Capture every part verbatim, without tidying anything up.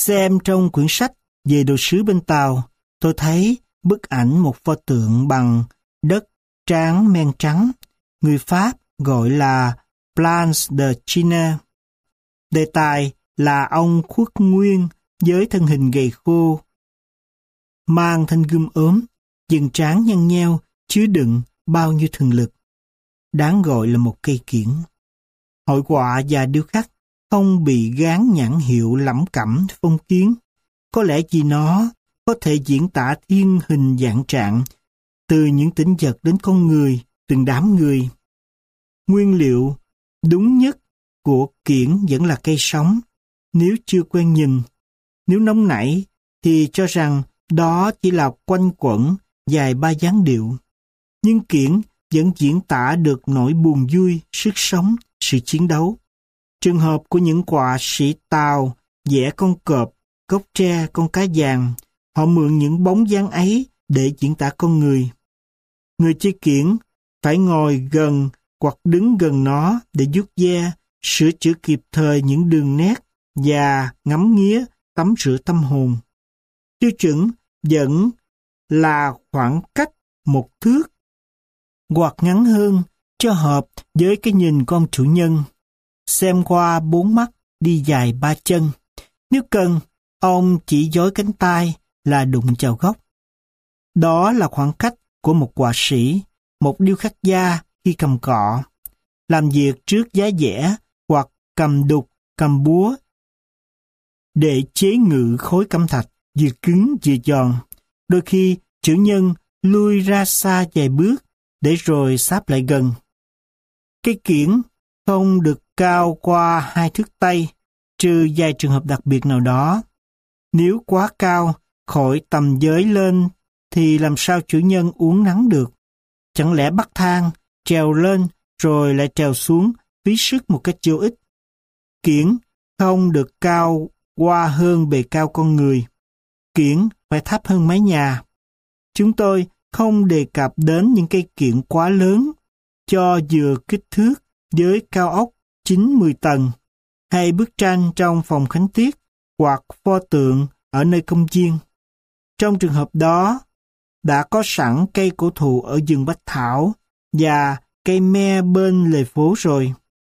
Xem trong quyển sách về đồ sứ bên Tàu, tôi thấy bức ảnh một pho tượng bằng đất tráng men trắng, người Pháp gọi là Planche de Chine. Đề tài là ông khuất nguyên với thân hình gầy khô, mang thanh gươm ốm, dần trán nhăn nheo, chứa đựng bao nhiêu thần lực. Đáng gọi là một cây kiển. Hội họa và điêu khắc không bị gán nhãn hiệu lẩm cẩm phong kiến, có lẽ vì nó có thể diễn tả thiên hình dạng trạng, từ những tính vật đến con người, từng đám người. Nguyên liệu đúng nhất của kiển vẫn là cây sống. Nếu chưa quen nhìn, nếu nóng nảy, thì cho rằng đó chỉ là quanh quẩn vài ba dáng điệu. Nhưng kiển vẫn diễn tả được nỗi buồn vui, sức sống, sự chiến đấu. Trường hợp của những họa sĩ Tàu vẽ con cọp, cốc tre, con cá vàng, họ mượn những bóng dáng ấy để diễn tả con người. Người chơi kiển phải ngồi gần hoặc đứng gần nó để vuốt ve, sửa chữa kịp thời những đường nét và ngắm nghía, tắm rửa tâm hồn. Tiêu chuẩn vẫn là khoảng cách một thước hoặc ngắn hơn cho hợp với cái nhìn con chủ nhân. Xem qua bốn mắt, đi dài ba chân. Nếu cần, ông chỉ dối cánh tay là đụng vào gốc. Đó là khoảng cách của một họa sĩ, một điêu khắc gia khi cầm cọ, làm việc trước giá vẽ hoặc cầm đục, cầm búa để chế ngự khối cẩm thạch vừa cứng vừa giòn. Đôi khi chủ nhân lui ra xa vài bước để rồi sáp lại gần. Cây kiển không được cao qua hai thước tay, trừ vài trường hợp đặc biệt nào đó. Nếu quá cao, khỏi tầm giới lên, thì làm sao chủ nhân uống nắng được? Chẳng lẽ bắt thang, trèo lên, rồi lại trèo xuống, phí sức một cách vô ích. Kiển không được cao qua hơn bề cao con người. Kiển phải thấp hơn mái nhà. Chúng tôi không đề cập đến những cây kiển quá lớn, cho vừa kích thước với cao ốc chín mười tầng, hay bức tranh trong phòng khánh tiết hoặc pho tượng ở nơi công viên. Trong trường hợp đó, đã có sẵn cây cổ thụ ở vườn bách thảo và cây me bên lề phố rồi.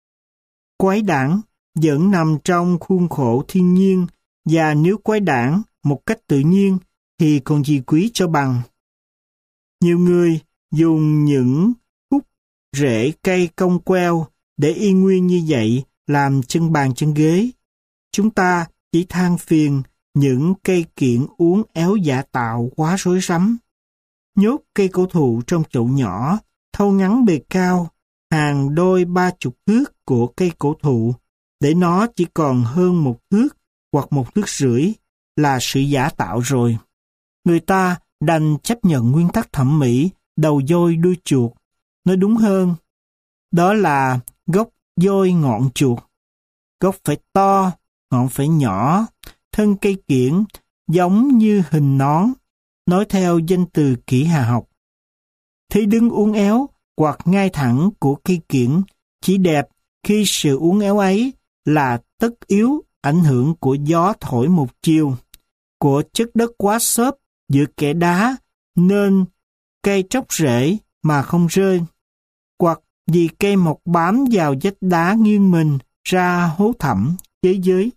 Quái đản vẫn nằm trong khuôn khổ thiên nhiên, và nếu quái đản một cách tự nhiên thì còn gì quý cho bằng. Nhiều người dùng những khúc rễ cây cong queo để y nguyên như vậy làm chân bàn chân ghế. Chúng ta chỉ than phiền những cây kiển uốn éo giả tạo quá rối rắm. Nhốt cây cổ thụ trong chậu nhỏ, thâu ngắn bề cao, hàng đôi ba chục thước của cây cổ thụ, để nó chỉ còn hơn một thước hoặc một thước rưỡi là sự giả tạo rồi. Người ta đành chấp nhận nguyên tắc thẩm mỹ đầu dôi đuôi chuột. Nói đúng hơn, đó là gốc dôi ngọn chuột. Gốc phải to, ngọn phải nhỏ, thân cây kiển giống như hình nón, nói theo danh từ kỹ hà học. Thế đứng uốn éo hoặc ngay thẳng của cây kiển chỉ đẹp khi sự uốn éo ấy là tất yếu ảnh hưởng của gió thổi một chiều, của chất đất quá xốp giữa kẽ đá nên cây tróc rễ mà không rơi, hoặc vì cây mọc bám vào vách đá nghiêng mình ra hố thẳm chế giới.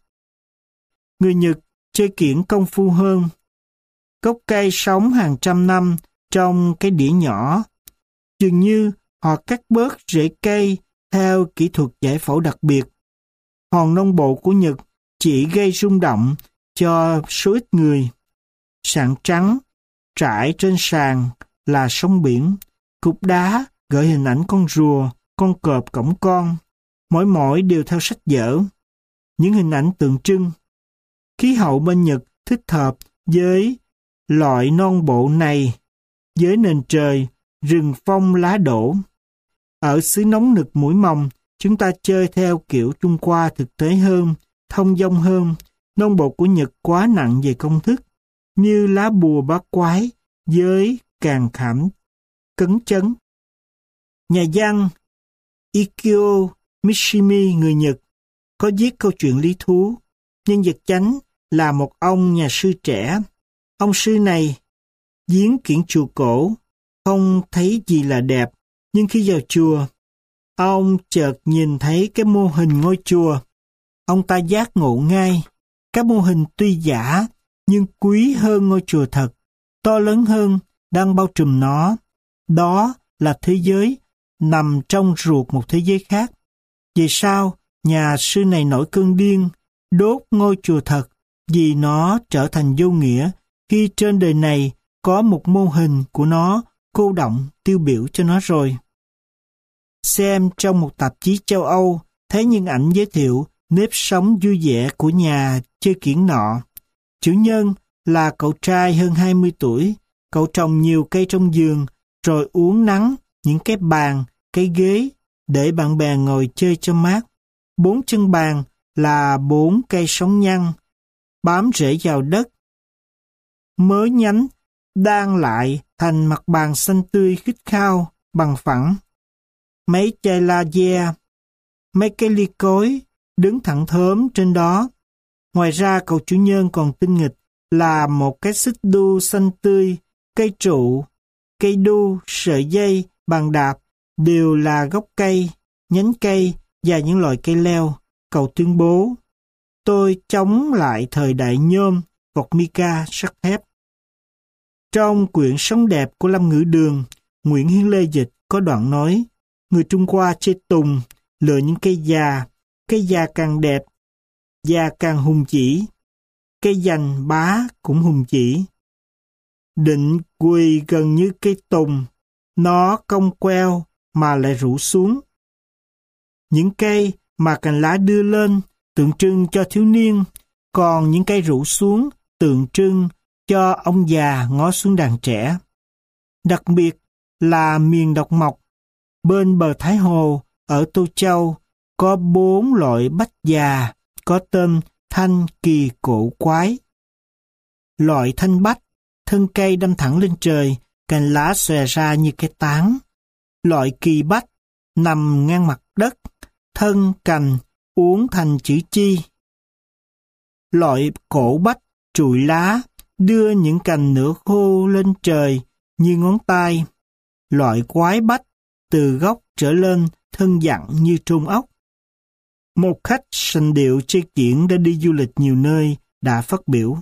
Người Nhật chơi kiển công phu hơn. Gốc cây sống hàng trăm năm trong cái đĩa nhỏ. Dường như họ cắt bớt rễ cây theo kỹ thuật giải phẫu đặc biệt. Hòn nông bộ của Nhật chỉ gây rung động cho số ít người. Sạn trắng trải trên sàn là sông biển, cục đá gợi hình ảnh con rùa, con cọp cổng con, mỗi mỗi đều theo sách vở. Những hình ảnh tượng trưng. Khí hậu bên Nhật thích hợp với loại non bộ này, với nền trời, rừng phong lá đổ. Ở xứ nóng nực mũi mồng, chúng ta chơi theo kiểu Trung Hoa thực tế hơn, thông dong hơn. Non bộ của Nhật quá nặng về công thức, như lá bùa bát quái với càn khảm cấn chấn. Nhà văn Ikio Mishimi người Nhật có viết câu chuyện lý thú. Nhân vật chánh là một ông nhà sư trẻ. Ông sư này viếng kiển chùa cổ, không thấy gì là đẹp, nhưng khi vào chùa, ông chợt nhìn thấy cái mô hình ngôi chùa. Ông ta giác ngộ ngay, các mô hình tuy giả, nhưng quý hơn ngôi chùa thật, to lớn hơn, đang bao trùm nó. Đó là thế giới nằm trong ruột một thế giới khác. Vì sao nhà sư này nổi cơn điên, đốt ngôi chùa thật, vì nó trở thành vô nghĩa khi trên đời này có một mô hình của nó cô đọng tiêu biểu cho nó rồi. Xem trong một tạp chí châu Âu, thấy những ảnh giới thiệu nếp sống vui vẻ của nhà chơi kiển nọ. Chủ nhân là cậu trai hơn hai mươi tuổi, cậu trồng nhiều cây trong vườn, rồi uốn nắn những cái bàn, cái ghế để bạn bè ngồi chơi cho mát. Bốn chân bàn là bốn cây sống nhăn, bám rễ vào đất. Mớ nhánh đan lại thành mặt bàn xanh tươi khít khao, bằng phẳng. Mấy chai laser, mấy cái ly cối đứng thẳng thớm trên đó. Ngoài ra cậu chủ nhân còn tinh nghịch là một cái xích đu xanh tươi, cây trụ, cây đu, sợi dây, bàn đạp đều là gốc cây, nhánh cây và những loại cây leo. Cậu tuyên bố: tôi chống lại thời đại nhôm, vọt mica, sắt thép. Trong quyển Sống đẹp của Lâm Ngữ Đường, Nguyễn Hiến Lê dịch có đoạn nói: người Trung Hoa chơi tùng, lựa những cây già, cây già càng đẹp, già càng hùng chỉ, cây dành bá cũng hùng chỉ. Định quỳ gần như cây tùng, nó cong queo mà lại rủ xuống. Những cây mà cành lá đưa lên tượng trưng cho thiếu niên, còn những cây rủ xuống tượng trưng cho ông già ngó xuống đàn trẻ. Đặc biệt là miền Độc Mộc, bên bờ Thái Hồ ở Tô Châu có bốn loại bách già có tên thanh kỳ cổ quái. Loại thanh bách, thân cây đâm thẳng lên trời, cành lá xòe ra như cái tán. Loại kỳ bách nằm ngang mặt đất, thân cành uốn thành chữ chi. Loại cổ bách trụi lá, đưa những cành nửa khô lên trời như ngón tay. Loại quái bách từ gốc trở lên, thân dặn như trôn ốc. Một khách sành điệu chơi kiển đã đi du lịch nhiều nơi đã phát biểu: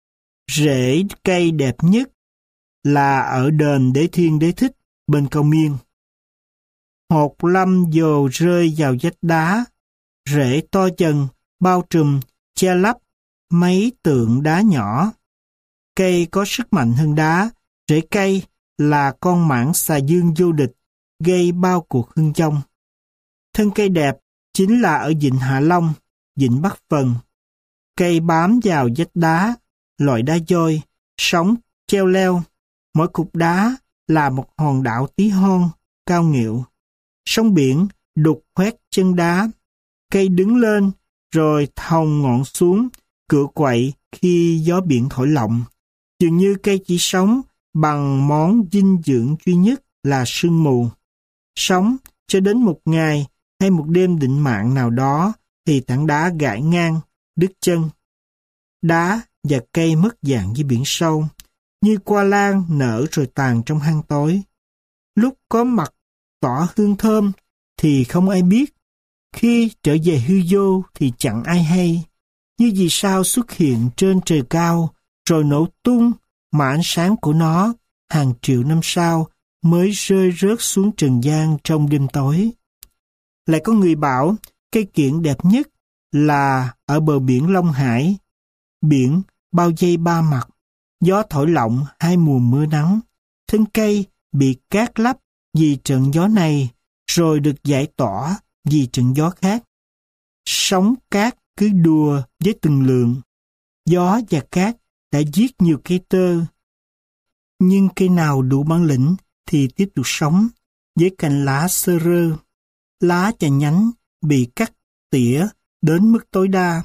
rễ cây đẹp nhất là ở đền Đế Thiên Đế Thích bên Cao Miên. Hột lâm dồ rơi vào vách đá, rễ to dần, bao trùm, che lấp mấy tượng đá nhỏ. Cây có sức mạnh hơn đá, rễ cây là con mãng xà dương vô địch, gây bao cuộc hưng vong. Thân cây đẹp chính là ở vịnh Hạ Long, vịnh Bắc Phần. Cây bám vào vách đá, loại đá vôi, sống, treo leo. Mỗi cục đá là một hòn đảo tí hon, cao nghịu. Sóng biển đục khoét chân đá. Cây đứng lên, rồi thòng ngọn xuống, cựa quậy khi gió biển thổi lộng. Dường như cây chỉ sống bằng món dinh dưỡng duy nhất là sương mù. Sống cho đến một ngày hay một đêm định mạng nào đó thì tảng đá gãy ngang, đứt chân. Đá và cây mất dạng dưới biển sâu, như hoa lan nở rồi tàn trong hang tối. Lúc có mặt tỏa hương thơm thì không ai biết, khi trở về hư vô thì chẳng ai hay. Như vì sao xuất hiện trên trời cao rồi nổ tung mà ánh sáng của nó hàng triệu năm sau mới rơi rớt xuống trần gian trong đêm tối. Lại có người bảo cây kiển đẹp nhất là ở bờ biển Long Hải. Biển bao vây ba mặt, gió thổi lộng hai mùa mưa nắng. Thân cây bị cát lấp vì trận gió này, rồi được giải tỏa vì trận gió khác. Sóng cát cứ đùa với từng lượng. Gió và cát đã giết nhiều cây tơ. Nhưng cây nào đủ bản lĩnh thì tiếp tục sống với cành lá sơ rơ. Lá và nhánh bị cắt tỉa đến mức tối đa.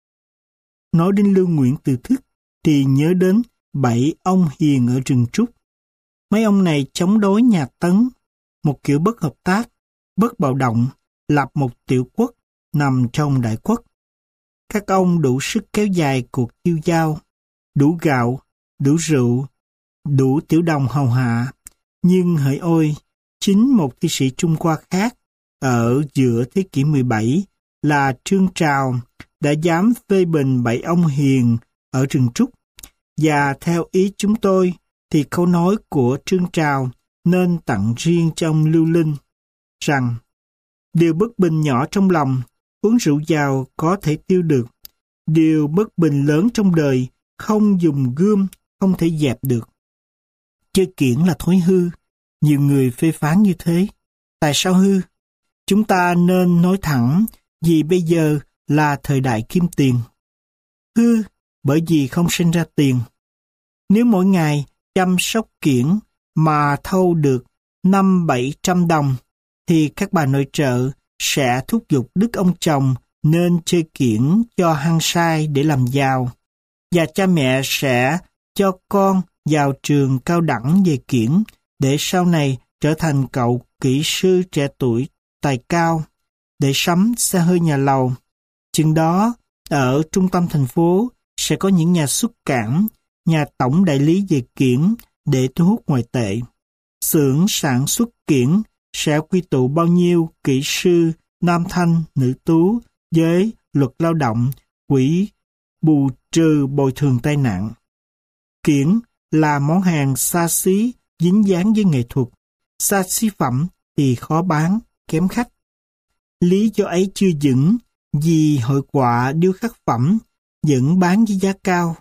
Nói đến Lưu Nguyễn Từ Thức thì nhớ đến bảy ông hiền ở rừng trúc. Mấy ông này chống đối nhà Tấn, một kiểu bất hợp tác, bất bạo động, lập một tiểu quốc nằm trong đại quốc. các ông đủ sức kéo dài cuộc tiêu dao, đủ gạo, đủ rượu, đủ tiểu đồng hầu hạ. Nhưng hỡi ôi, chính một thi sĩ Trung Hoa khác ở giữa thế kỷ mười bảy là Trương Trào đã dám phê bình bảy ông hiền ở rừng trúc. Và theo ý chúng tôi thì câu nói của Trương Trào nên tặng riêng cho ông Lưu Linh rằng điều bất bình nhỏ trong lòng, uống rượu vào có thể tiêu được. Điều bất bình lớn trong đời, không dùng gươm, không thể dẹp được. Chơi kiển là thói hư. Nhiều người phê phán như thế. Tại sao hư? Chúng ta nên nói thẳng vì bây giờ là thời đại kim tiền. Hư bởi vì không sinh ra tiền. Nếu mỗi ngày chăm sóc kiển mà thâu được năm bảy trăm đồng, thì các bà nội trợ sẽ thúc giục đức ông chồng nên chơi kiển cho hăng say để làm giàu. Và cha mẹ sẽ cho con vào trường cao đẳng về kiển để sau này trở thành cậu kỹ sư trẻ tuổi tài cao, để sắm xe hơi nhà lầu. Chừng đó, ở trung tâm thành phố sẽ có những nhà xuất cảng, nhà tổng đại lý về kiển để thu hút ngoại tệ. Xưởng sản xuất kiển sẽ quy tụ bao nhiêu kỹ sư, nam thanh, nữ tú, với luật lao động, quỹ bù trừ bồi thường tai nạn. Kiển là món hàng xa xí, dính dáng với nghệ thuật. Xa xí phẩm thì khó bán, kém khách. Lý do ấy chưa vững vì hội họa điêu khắc phẩm vẫn bán với giá cao.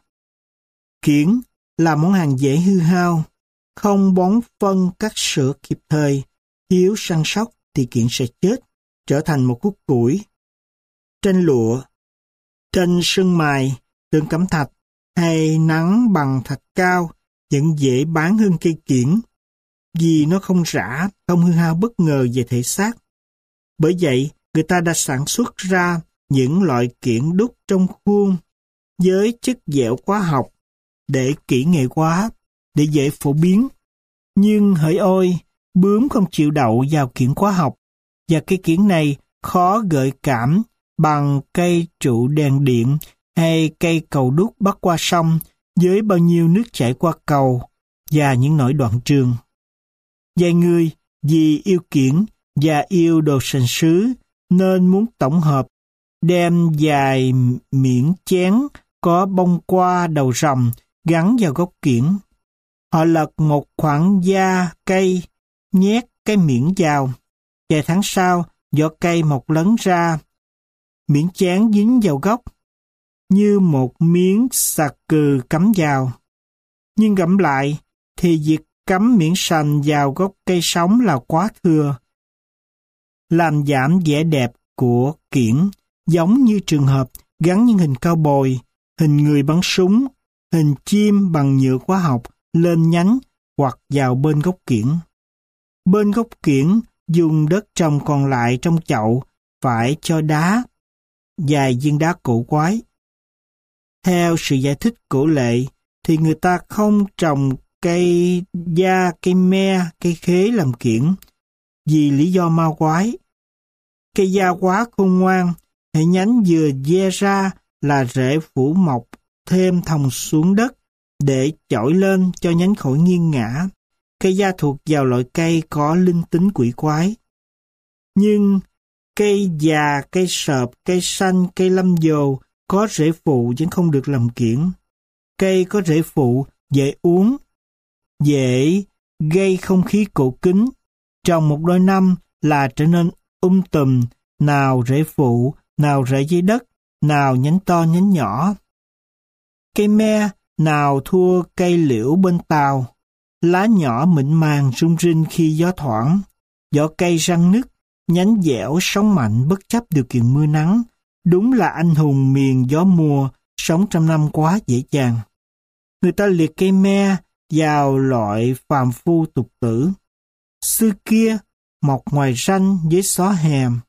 Kiển là món hàng dễ hư hao, không bón phân cắt sữa kịp thời, thiếu săn sóc thì kiển sẽ chết, trở thành một khúc củi. Tranh lụa, tranh sơn mài, tượng cẩm thạch hay nắng bằng thạch cao vẫn dễ bán hơn cây kiển vì nó không rã, không hư hao bất ngờ về thể xác. Bởi vậy, người ta đã sản xuất ra những loại kiển đúc trong khuôn với chất dẻo hóa học để kỹ nghệ hóa, để dễ phổ biến. Nhưng hỡi ôi, bướm không chịu đậu vào kiển hóa học, và cây kiển này khó gợi cảm bằng cây trụ đèn điện hay cây cầu đúc bắc qua sông với bao nhiêu nước chảy qua cầu và những nỗi đoạn trường. Vài người vì yêu kiển và yêu đồ sành sứ nên muốn tổng hợp, đem vài miếng chén có bông hoa đầu rồng gắn vào gốc kiển. Họ lật một khoảng da cây, nhét cái miếng vào. Vài tháng sau, vỏ cây mọc lấn ra, miếng chén dính vào gốc, như một miếng sạc cừ cắm vào. Nhưng gẫm lại, thì việc cắm miếng sành vào gốc cây sống là quá thừa, làm giảm vẻ đẹp của kiển, giống như trường hợp gắn những hình cao bồi, hình người bắn súng, hình chim bằng nhựa hóa học lên nhánh hoặc vào bên gốc kiển. Bên gốc kiển, dùng đất trồng còn lại trong chậu phải cho đá, vài viên đá cổ quái. Theo sự giải thích cổ lệ, thì người ta không trồng cây da, cây me, cây khế làm kiển, vì lý do ma quái. Cây da quá khôn ngoan, hệ nhánh vừa ve ra là rễ phủ mọc thêm thòng xuống đất để chổi lên cho nhánh khỏi nghiêng ngã. Cây da thuộc vào loại cây có linh tính quỷ quái. Nhưng cây già, cây sợp, cây xanh, cây lâm dồ có rễ phụ vẫn không được làm kiển. Cây có rễ phụ dễ uống, dễ gây không khí cổ kính. Trồng một đôi năm là trở nên um tùm, nào rễ phụ, nào rễ dưới đất, nào nhánh to nhánh nhỏ. Cây me nào thua cây liễu bên tàu, lá nhỏ mịn màng rung rinh khi gió thoảng, vỏ cây răng nứt, nhánh dẻo sống mạnh bất chấp điều kiện mưa nắng. Đúng là anh hùng miền gió mùa, sống trăm năm quá dễ dàng. Người ta liệt cây me vào loại phàm phu tục tử. Xưa kia, mọc ngoài ranh với xó hèm,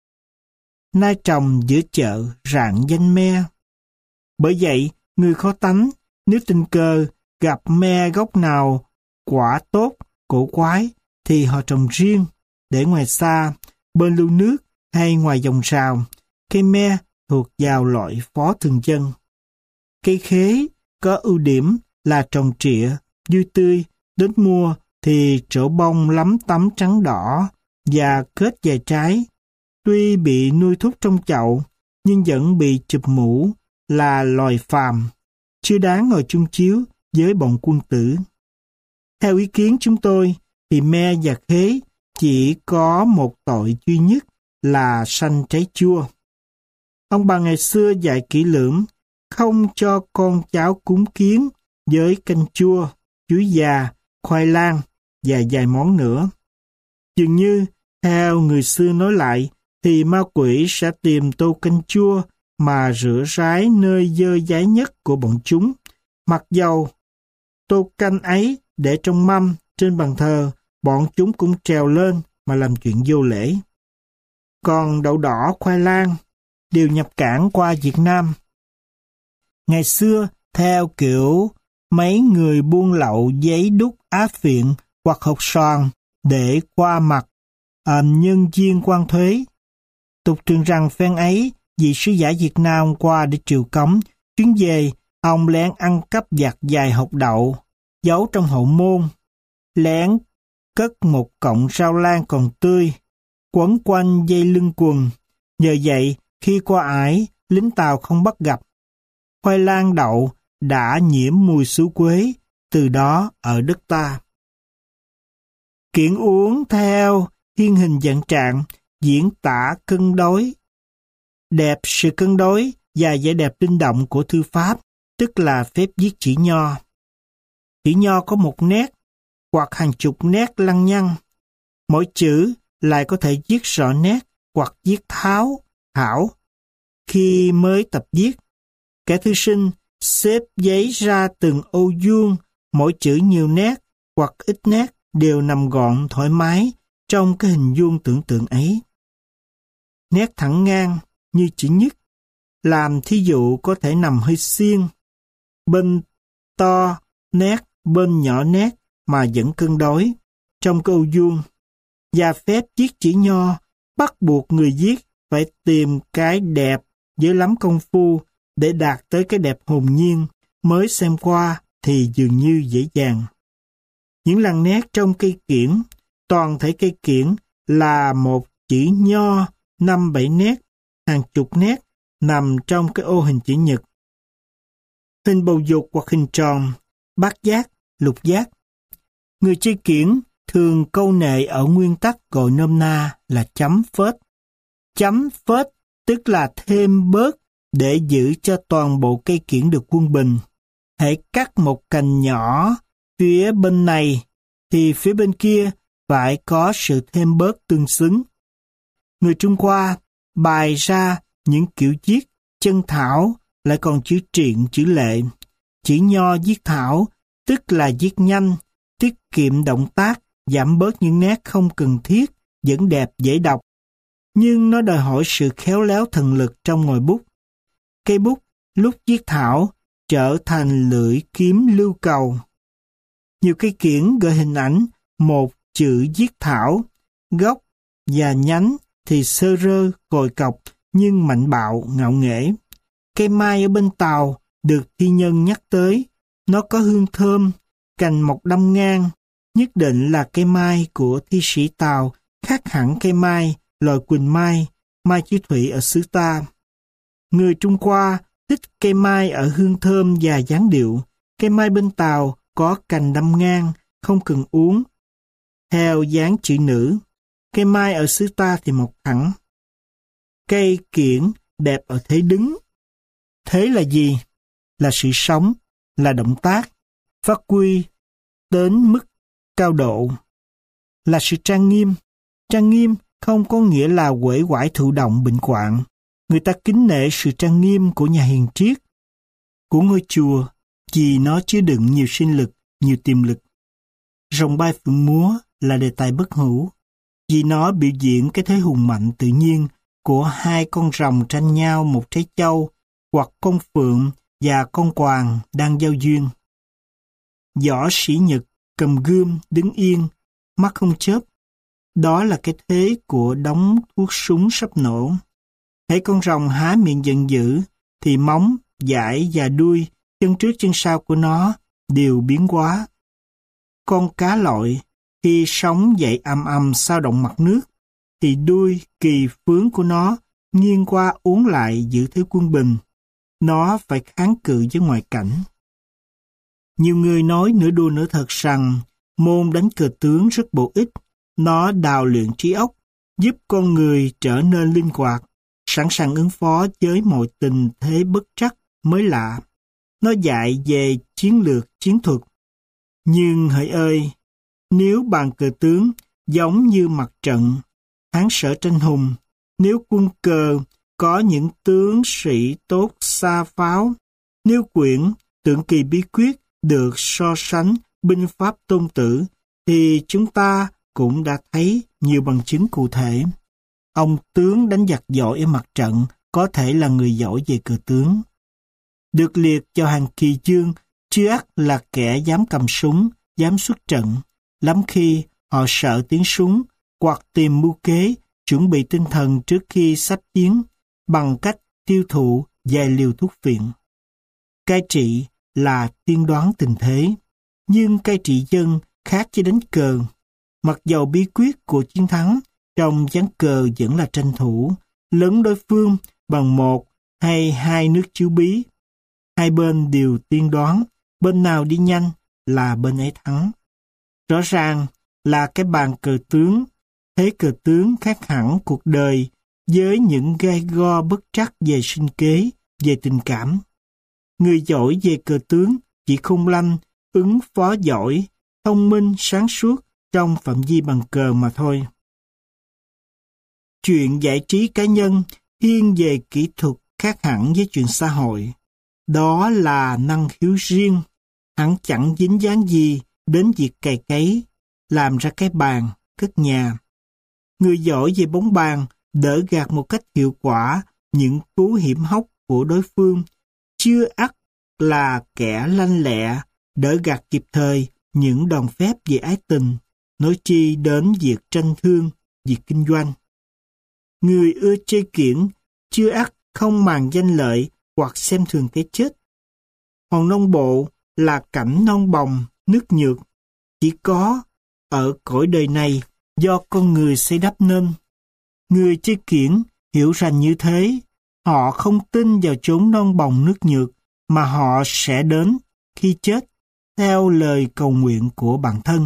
nay trồng giữa chợ rạng danh me. Bởi vậy, người khó tánh, nếu tình cờ gặp me gốc nào quả tốt, cổ quái, thì họ trồng riêng, để ngoài xa, bên lưu nước hay ngoài dòng rào. Cây me thuộc vào loại phó thường dân. Cây khế có ưu điểm là tròn trịa, vui tươi, đến mùa thì trổ bông lấm tấm trắng đỏ và kết vài trái. Tuy bị nuôi thúc trong chậu, nhưng vẫn bị chụp mũ là loài phàm, chưa đáng ngồi chung chiếu với bọn quân tử. Theo ý kiến chúng tôi, thì me và khế chỉ có một tội duy nhất là sanh trái chua. Ông bà ngày xưa dạy kỹ lưỡng, không cho con cháu cúng kiến với canh chua, chuối già, khoai lang và vài món nữa. Dường như, theo người xưa nói lại, thì ma quỷ sẽ tìm tô canh chua mà rửa rái nơi dơ dáy nhất của bọn chúng. Mặc dầu tô canh ấy để trong mâm trên bàn thờ, bọn chúng cũng trèo lên mà làm chuyện vô lễ. Còn đậu đỏ, khoai lang đều nhập cảng qua Việt Nam. Ngày xưa, theo kiểu mấy người buôn lậu giấy đúc á phiện hoặc hột xoàn để qua mặt à, nhân viên quan thuế. Tục truyền rằng phen ấy, vị sứ giả Việt Nam qua để triều cống, chuyến về, ông lén ăn cắp vặt vài hột đậu, giấu trong hậu môn, lén cất một cọng rau lang còn tươi, quấn quanh dây lưng quần. Nhờ vậy, khi qua ải, lính Tàu không bắt gặp. Khoai lang đậu đã nhiễm mùi xứ quế, từ đó ở đất ta. Kiển uống theo thiên hình dạng trạng, diễn tả cân đối, đẹp sự cân đối và vẻ đẹp linh động của thư pháp, tức là phép viết chữ nho. Chữ nho có một nét hoặc hàng chục nét lăng nhăng. Mỗi chữ lại có thể viết rõ nét hoặc viết tháo, thảo. Khi mới tập viết, kẻ thư sinh xếp giấy ra từng ô vuông, mỗi chữ nhiều nét hoặc ít nét đều nằm gọn thoải mái trong cái hình vuông tưởng tượng ấy. Nét thẳng ngang như chữ nhất, làm thí dụ có thể nằm hơi xiên, bên to nét, bên nhỏ nét mà vẫn cân đối trong cái ô vuông. Và phép viết chữ nho bắt buộc người viết phải tìm cái đẹp với lắm công phu để đạt tới cái đẹp hồn nhiên, mới xem qua thì dường như dễ dàng. Những lằn nét trong cây kiển, toàn thể cây kiển là một chữ nho năm bảy nét, hàng chục nét nằm trong cái ô hình chữ nhật. Hình bầu dục hoặc hình tròn, bát giác, lục giác. Người chơi kiển thường câu nệ ở nguyên tắc gọi nôm na là chấm phết. Chấm phết tức là thêm bớt để giữ cho toàn bộ cây kiển được quân bình. Hãy cắt một cành nhỏ phía bên này thì phía bên kia phải có sự thêm bớt tương xứng. Người Trung Hoa bày ra những kiểu viết chân thảo, lại còn chữ triện, chữ lệ. Chữ nho viết thảo tức là viết nhanh, tiết kiệm động tác, giảm bớt những nét không cần thiết, vẫn đẹp dễ đọc. Nhưng nó đòi hỏi sự khéo léo thần lực trong ngòi bút. Cây bút lúc viết thảo trở thành lưỡi kiếm lưu cầu. Nhiều cây kiển gợi hình ảnh một chữ viết thảo, gốc và nhánh thì sơ rơ, cồi cọc nhưng mạnh bạo, ngạo nghễ. Cây mai ở bên Tàu được thi nhân nhắc tới, nó có hương thơm, cành mọc đâm ngang, nhất định là cây mai của thi sĩ Tàu, khác hẳn cây mai, loài quỳnh mai, mai chí thủy ở xứ ta. Người Trung Hoa thích cây mai ở hương thơm và dáng điệu. Cây mai bên Tàu có cành đâm ngang, không cần uốn theo dáng chữ nữ. Cây mai ở xứ ta thì mọc thẳng. Cây kiển đẹp ở thế đứng. Thế là gì? Là sự sống, là động tác, phát huy đến mức cao độ. Là sự trang nghiêm. Trang nghiêm không có nghĩa là uể oải thụ động bệnh hoạn. Người ta kính nể sự trang nghiêm của nhà hiền triết, của ngôi chùa, vì nó chứa đựng nhiều sinh lực, nhiều tiềm lực. Rồng bay phượng múa là đề tài bất hủ, vì nó biểu diễn cái thế hùng mạnh tự nhiên của hai con rồng tranh nhau một trái châu, hoặc con phượng và con quàng đang giao duyên. Võ sĩ Nhật cầm gươm đứng yên, mắt không chớp. Đó là cái thế của đống thuốc súng sắp nổ. Hễ con rồng há miệng giận dữ, thì móng, dãi và đuôi, chân trước chân sau của nó đều biến hóa. Con cá lội, khi sóng dậy ầm ầm sao động mặt nước, thì đuôi kỳ phướng của nó nghiêng qua uốn lại giữ thế quân bình. Nó phải kháng cự với ngoại cảnh. Nhiều người nói nửa đùa nửa thật rằng môn đánh cờ tướng rất bổ ích. Nó đào luyện trí óc, giúp con người trở nên linh hoạt, sẵn sàng ứng phó với mọi tình thế bất trắc mới lạ. Nó dạy về chiến lược, chiến thuật. Nhưng hỡi ơi, nếu bàn cờ tướng giống như mặt trận, hán sở tranh hùng, nếu quân cờ có những tướng sĩ tốt xa pháo, nếu quyển tượng kỳ bí quyết được so sánh binh pháp tôn tử, thì chúng ta cũng đã thấy nhiều bằng chứng cụ thể. Ông tướng đánh giặc giỏi ở mặt trận có thể là người giỏi về cờ tướng. Được liệt vào hàng kỳ dương, chưa ắt là kẻ dám cầm súng, dám xuất trận. Lắm khi họ sợ tiếng súng, hoặc tìm mưu kế, chuẩn bị tinh thần trước khi sắp chiến, bằng cách tiêu thụ vài liều thuốc phiện. Cai trị là tiên đoán tình thế, nhưng cai trị dân khác với đánh cờ. Mặc dầu bí quyết của chiến thắng trong ván cờ vẫn là tranh thủ, lấn đối phương bằng một hay hai nước chiếu bí. Hai bên đều tiên đoán, bên nào đi nhanh là bên ấy thắng. Rõ ràng là cái bàn cờ tướng, thế cờ tướng khác hẳn cuộc đời với những gai go bất trắc về sinh kế, về tình cảm. Người giỏi về cờ tướng chỉ khôn lanh, ứng phó giỏi, thông minh, sáng suốt trong phạm vi bàn cờ mà thôi. Chuyện giải trí cá nhân thiên về kỹ thuật khác hẳn với chuyện xã hội. Đó là năng khiếu riêng, hẳn chẳng dính dáng gì đến việc cày cấy, làm ra cái bàn, cất nhà. Người giỏi về bóng bàn đỡ gạt một cách hiệu quả những cú hiểm hóc của đối phương, chưa ắt là kẻ lanh lẹ, đỡ gạt kịp thời những đòn phép về ái tình, nói chi đến việc tranh thương, việc kinh doanh. Người ưa chơi kiển chưa ắt không màng danh lợi hoặc xem thường cái chết. Hòn non bộ là cảnh non bồng, nước nhược, chỉ có ở cõi đời này do con người xây đắp nên. Người chơi kiển hiểu rằng như thế, họ không tin vào chốn non bồng nước nhược mà họ sẽ đến khi chết theo lời cầu nguyện của bản thân.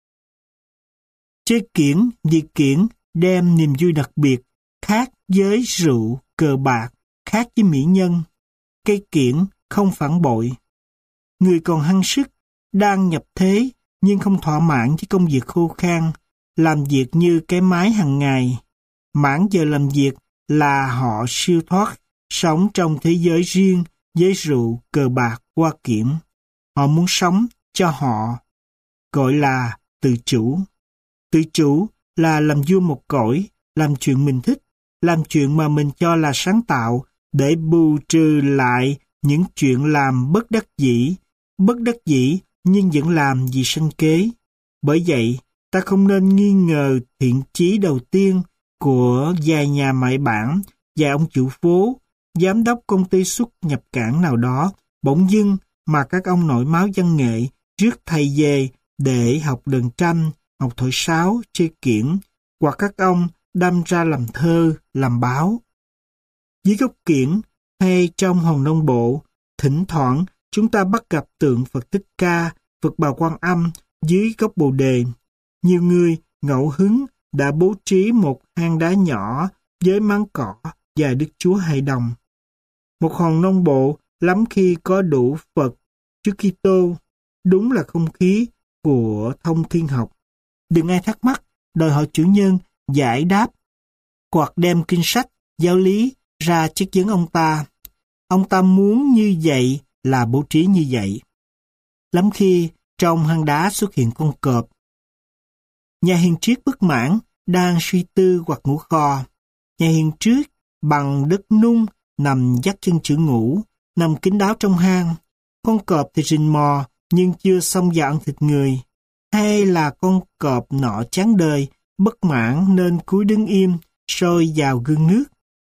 Chơi kiển vì kiển đem niềm vui đặc biệt, khác với rượu, cờ bạc, khác với mỹ nhân. Cây kiển không phản bội. Người còn hăng sức, đang nhập thế nhưng không thỏa mãn với công việc khô khan, làm việc như cái máy hàng ngày. Mãn giờ làm việc là họ siêu thoát, sống trong thế giới riêng với rượu, cờ bạc, hoa kiển. Họ muốn sống cho họ, gọi là tự chủ. Tự chủ là làm vua một cõi, làm chuyện mình thích, làm chuyện mà mình cho là sáng tạo, để bù trừ lại những chuyện làm bất đắc dĩ, bất đắc dĩ nhưng vẫn làm vì sinh kế. Bởi vậy, ta không nên nghi ngờ thiện chí đầu tiên của vài nhà mại bản và ông chủ phố, giám đốc công ty xuất nhập cảng nào đó, bỗng dưng mà các ông nội máu văn nghệ rước thầy về để học đờn tranh, học thổi sáo, chơi kiển, hoặc các ông đâm ra làm thơ, làm báo. Dưới gốc kiển hay trong hòn non bộ, thỉnh thoảng chúng ta bắt gặp tượng Phật Thích Ca, Phật Bà Quan Âm dưới gốc bồ đề. Nhiều người ngẫu hứng đã bố trí một hang đá nhỏ với máng cỏ và Đức Chúa Hài Đồng. Một hòn non bộ lắm khi có đủ Phật, Chúa Kitô, đúng là không khí của thông thiên học. Đừng ai thắc mắc, đòi hỏi chủ nhân giải đáp hoặc đem kinh sách, giáo lý ra chất vấn ông ta. Ông ta muốn như vậy là bố trí như vậy. Lắm khi trong hang đá xuất hiện con cọp. Nhà hiền triết bất mãn, đang suy tư hoặc ngủ kho. Nhà hiền triết bằng đất nung nằm dắt chân chữ ngủ, nằm kín đáo trong hang. Con cọp thì rình mò nhưng chưa xong vào ăn thịt người. Hay là con cọp nọ chán đời, bất mãn nên cúi đứng im, soi vào gương nước.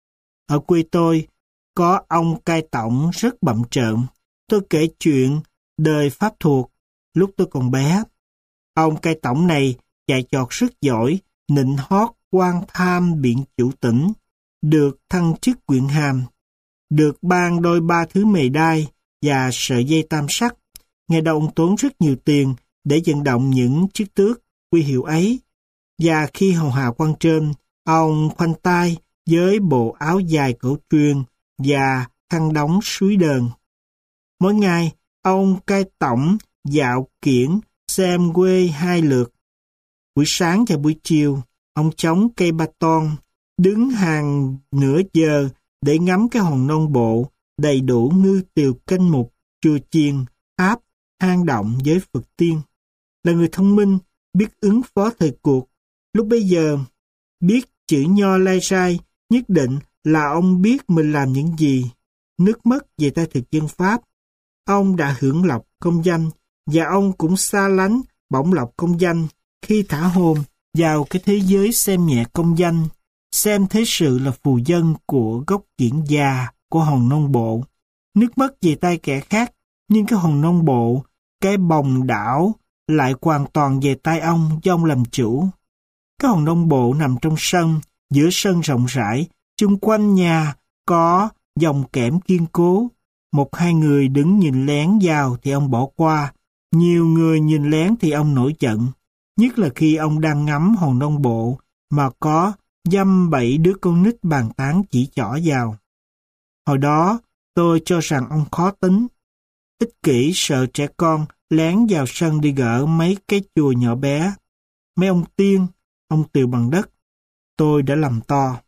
Ở quê tôi, có ông cai tổng rất bặm trợn. Tôi kể chuyện đời Pháp thuộc lúc tôi còn bé. Ông cai tổng này chạy chọt rất giỏi, nịnh hót quan tham biện chủ tỉnh, được thăng chức quyện hàm, được ban đôi ba thứ mề đai và sợi dây tam sắc. Ngày đầu ông tốn rất nhiều tiền để vận động những chức tước quy hiệu ấy, và khi hầu hạ quan trên, ông khoanh tay với bộ áo dài cổ truyền và khăn đóng suối đờn. Mỗi ngày, ông cai tổng dạo kiển xem quê hai lượt. Buổi sáng và buổi chiều, ông chống cây ba ton, đứng hàng nửa giờ để ngắm cái hòn non bộ đầy đủ ngư tiều canh mục, chùa chiền, tháp, hang động với Phật tiên. Là người thông minh, biết ứng phó thời cuộc. Lúc bấy giờ, biết chữ nho lai rai, nhất định là ông biết mình làm những gì. Nước mất về tay thực dân Pháp. Ông đã hưởng lộc công danh, và ông cũng xa lánh bổng lộc công danh khi thả hồn vào cái thế giới xem nhẹ công danh, xem thế sự là phù dân của gốc kiển già của hòn non bộ. Nước mất về tay kẻ khác, nhưng cái hòn non bộ, cái bồng đảo lại hoàn toàn về tay ông do ông làm chủ. Cái hòn non bộ nằm trong sân, giữa sân rộng rãi, chung quanh nhà có dòng kẽm kiên cố. Một hai người đứng nhìn lén vào thì ông bỏ qua, nhiều người nhìn lén thì ông nổi giận, nhất là khi ông đang ngắm hòn non bộ mà có dăm bảy đứa con nít bàn tán chỉ trỏ vào. Hồi đó, tôi cho rằng ông khó tính, ích kỷ sợ trẻ con lén vào sân đi gỡ mấy cái chùa nhỏ bé. Mấy ông tiên, ông tiều bằng đất, tôi đã làm to.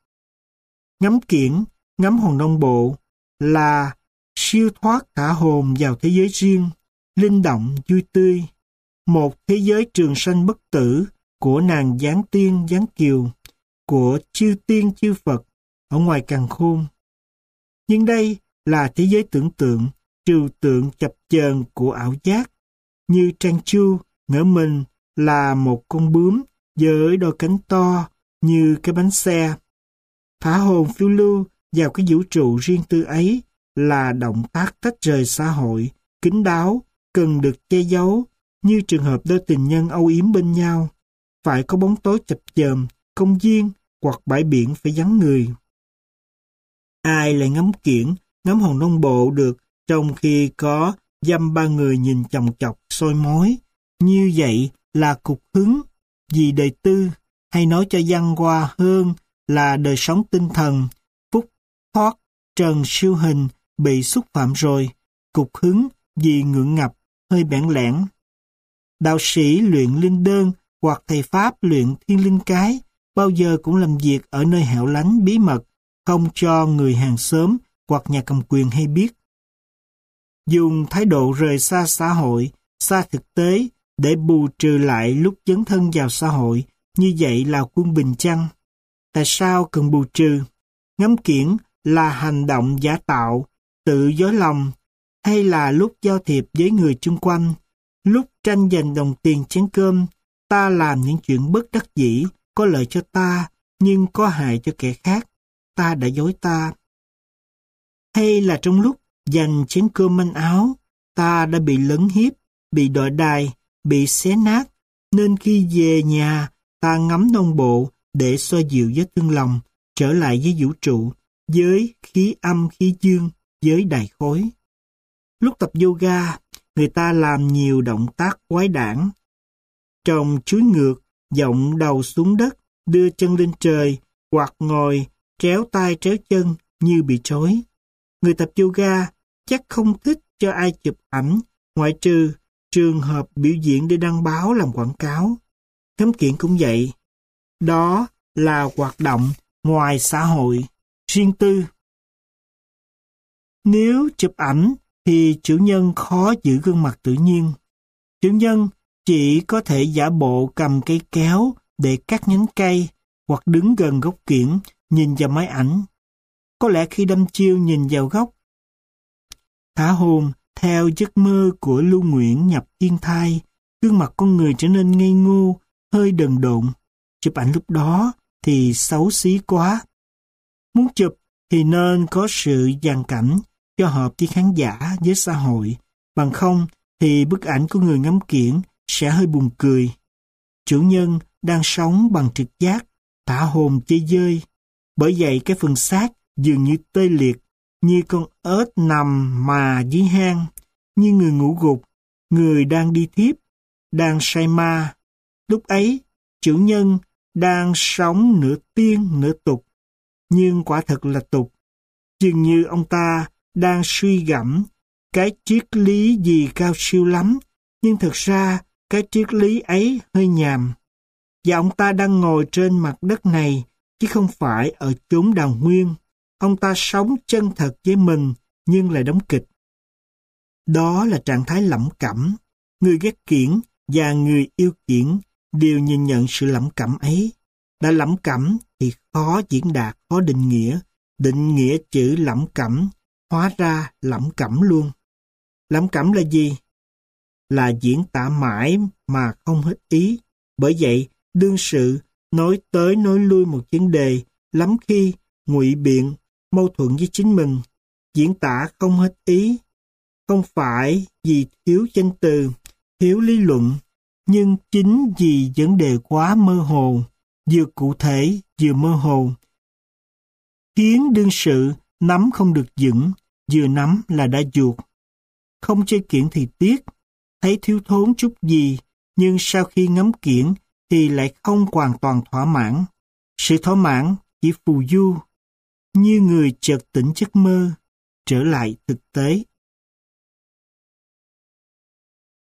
Ngắm kiển, ngắm hòn non bộ là siêu thoát thả hồn vào thế giới riêng, linh động, vui tươi. Một thế giới trường sanh bất tử của nàng giáng tiên, giáng kiều, của chư tiên, chư Phật ở ngoài càn khôn. Nhưng đây là thế giới tưởng tượng, trừu tượng chập chờn của ảo giác. Như Trang Chu ngỡ mình là một con bướm với đôi cánh to như cái bánh xe. Thả hồn phiêu lưu vào cái vũ trụ riêng tư ấy là động tác tách rời xã hội, kín đáo, cần được che giấu, như trường hợp đôi tình nhân âu yếm bên nhau. Phải có bóng tối chập chờn, công viên hoặc bãi biển phải vắng người. Ai lại ngắm kiển, ngắm hòn non bộ được trong khi có dăm ba người nhìn chòng chọc soi mói. Như vậy là cục hứng vì đời tư, hay nói cho văn hoa hơn là đời sống tinh thần. Phúc thoát trần siêu hình bị xúc phạm rồi, cục hứng vì ngượng ngập, hơi bẽn lẽn. Đạo sĩ luyện linh đơn hoặc thầy Pháp luyện thiên linh cái bao giờ cũng làm việc ở nơi hẻo lánh bí mật, không cho người hàng xóm hoặc nhà cầm quyền hay biết. Dùng thái độ rời xa xã hội, xa thực tế để bù trừ lại lúc dấn thân vào xã hội, như vậy là quân bình chăng? Tại sao cần bù trừ? Ngắm kiển là hành động giả tạo, tự dối lòng, hay là lúc giao thiệp với người chung quanh, lúc tranh giành đồng tiền chén cơm, ta làm những chuyện bất đắc dĩ, có lợi cho ta, nhưng có hại cho kẻ khác, ta đã dối ta. Hay là trong lúc giành chén cơm manh áo, ta đã bị lấn hiếp, bị đòi đài, bị xé nát, nên khi về nhà, ta ngắm non bộ để xoa dịu vết thương lòng, trở lại với vũ trụ, với khí âm khí dương, với đại khối. Lúc tập yoga, người ta làm nhiều động tác quái đản. Trồng chuối ngược, dọng đầu xuống đất, đưa chân lên trời, hoặc ngồi tréo tay tréo chân như bị trói. Người tập yoga chắc không thích cho ai chụp ảnh, ngoại trừ trường hợp biểu diễn để đăng báo làm quảng cáo. Ngắm kiển cũng vậy. Đó là hoạt động ngoài xã hội, riêng tư. Nếu chụp ảnh thì chủ nhân khó giữ gương mặt tự nhiên. Chủ nhân chỉ có thể giả bộ cầm cây kéo để cắt nhánh cây hoặc đứng gần gốc kiển nhìn vào máy ảnh. Có lẽ khi đâm chiêu nhìn vào góc, thả hồn theo giấc mơ của Lưu Nguyễn nhập thiên thai, gương mặt con người trở nên ngây ngô, hơi đần độn. Chụp ảnh lúc đó thì xấu xí quá. Muốn chụp thì nên có sự dàn cảnh cho hợp với khán giả, với xã hội. Bằng không thì bức ảnh của người ngắm kiểng sẽ hơi buồn cười. Chủ nhân đang sống bằng trực giác, thả hồn chơi dơi. Bởi vậy cái phần xác dường như tê liệt, như con ếch nằm mà dưới hang, như người ngủ gục, người đang đi thiếp, đang say ma. Lúc ấy, chủ nhân đang sống nửa tiên nửa tục, nhưng quả thật là tục. Dường như ông ta đang suy gẫm cái triết lý gì cao siêu lắm, nhưng thực ra cái triết lý ấy hơi nhàm. Và ông ta đang ngồi trên mặt đất này, chứ không phải ở chốn đào nguyên. Ông ta sống chân thật với mình, nhưng lại đóng kịch. Đó là trạng thái lẩm cẩm. Người ghét kiểng và người yêu kiểng đều nhìn nhận sự lẩm cẩm ấy. Đã lẩm cẩm thì khó diễn đạt, khó định nghĩa. Định nghĩa chữ lẩm cẩm, hóa ra lẩm cẩm luôn. Lẩm cẩm là gì? Là diễn tả mãi mà không hết ý. Bởi vậy, đương sự nói tới nói lui một vấn đề, lắm khi ngụy biện, mâu thuẫn với chính mình, diễn tả không hết ý. Không phải vì thiếu danh từ, thiếu lý luận, nhưng chính vì vấn đề quá mơ hồ, vừa cụ thể vừa mơ hồ, khiến đương sự nắm không được vững, vừa nắm là đã ruột. Không chơi kiểng thì tiếc, thấy thiếu thốn chút gì, nhưng sau khi ngắm kiểng thì lại không hoàn toàn thỏa mãn. Sự thỏa mãn chỉ phù du, như người chợt tỉnh giấc mơ, trở lại thực tế.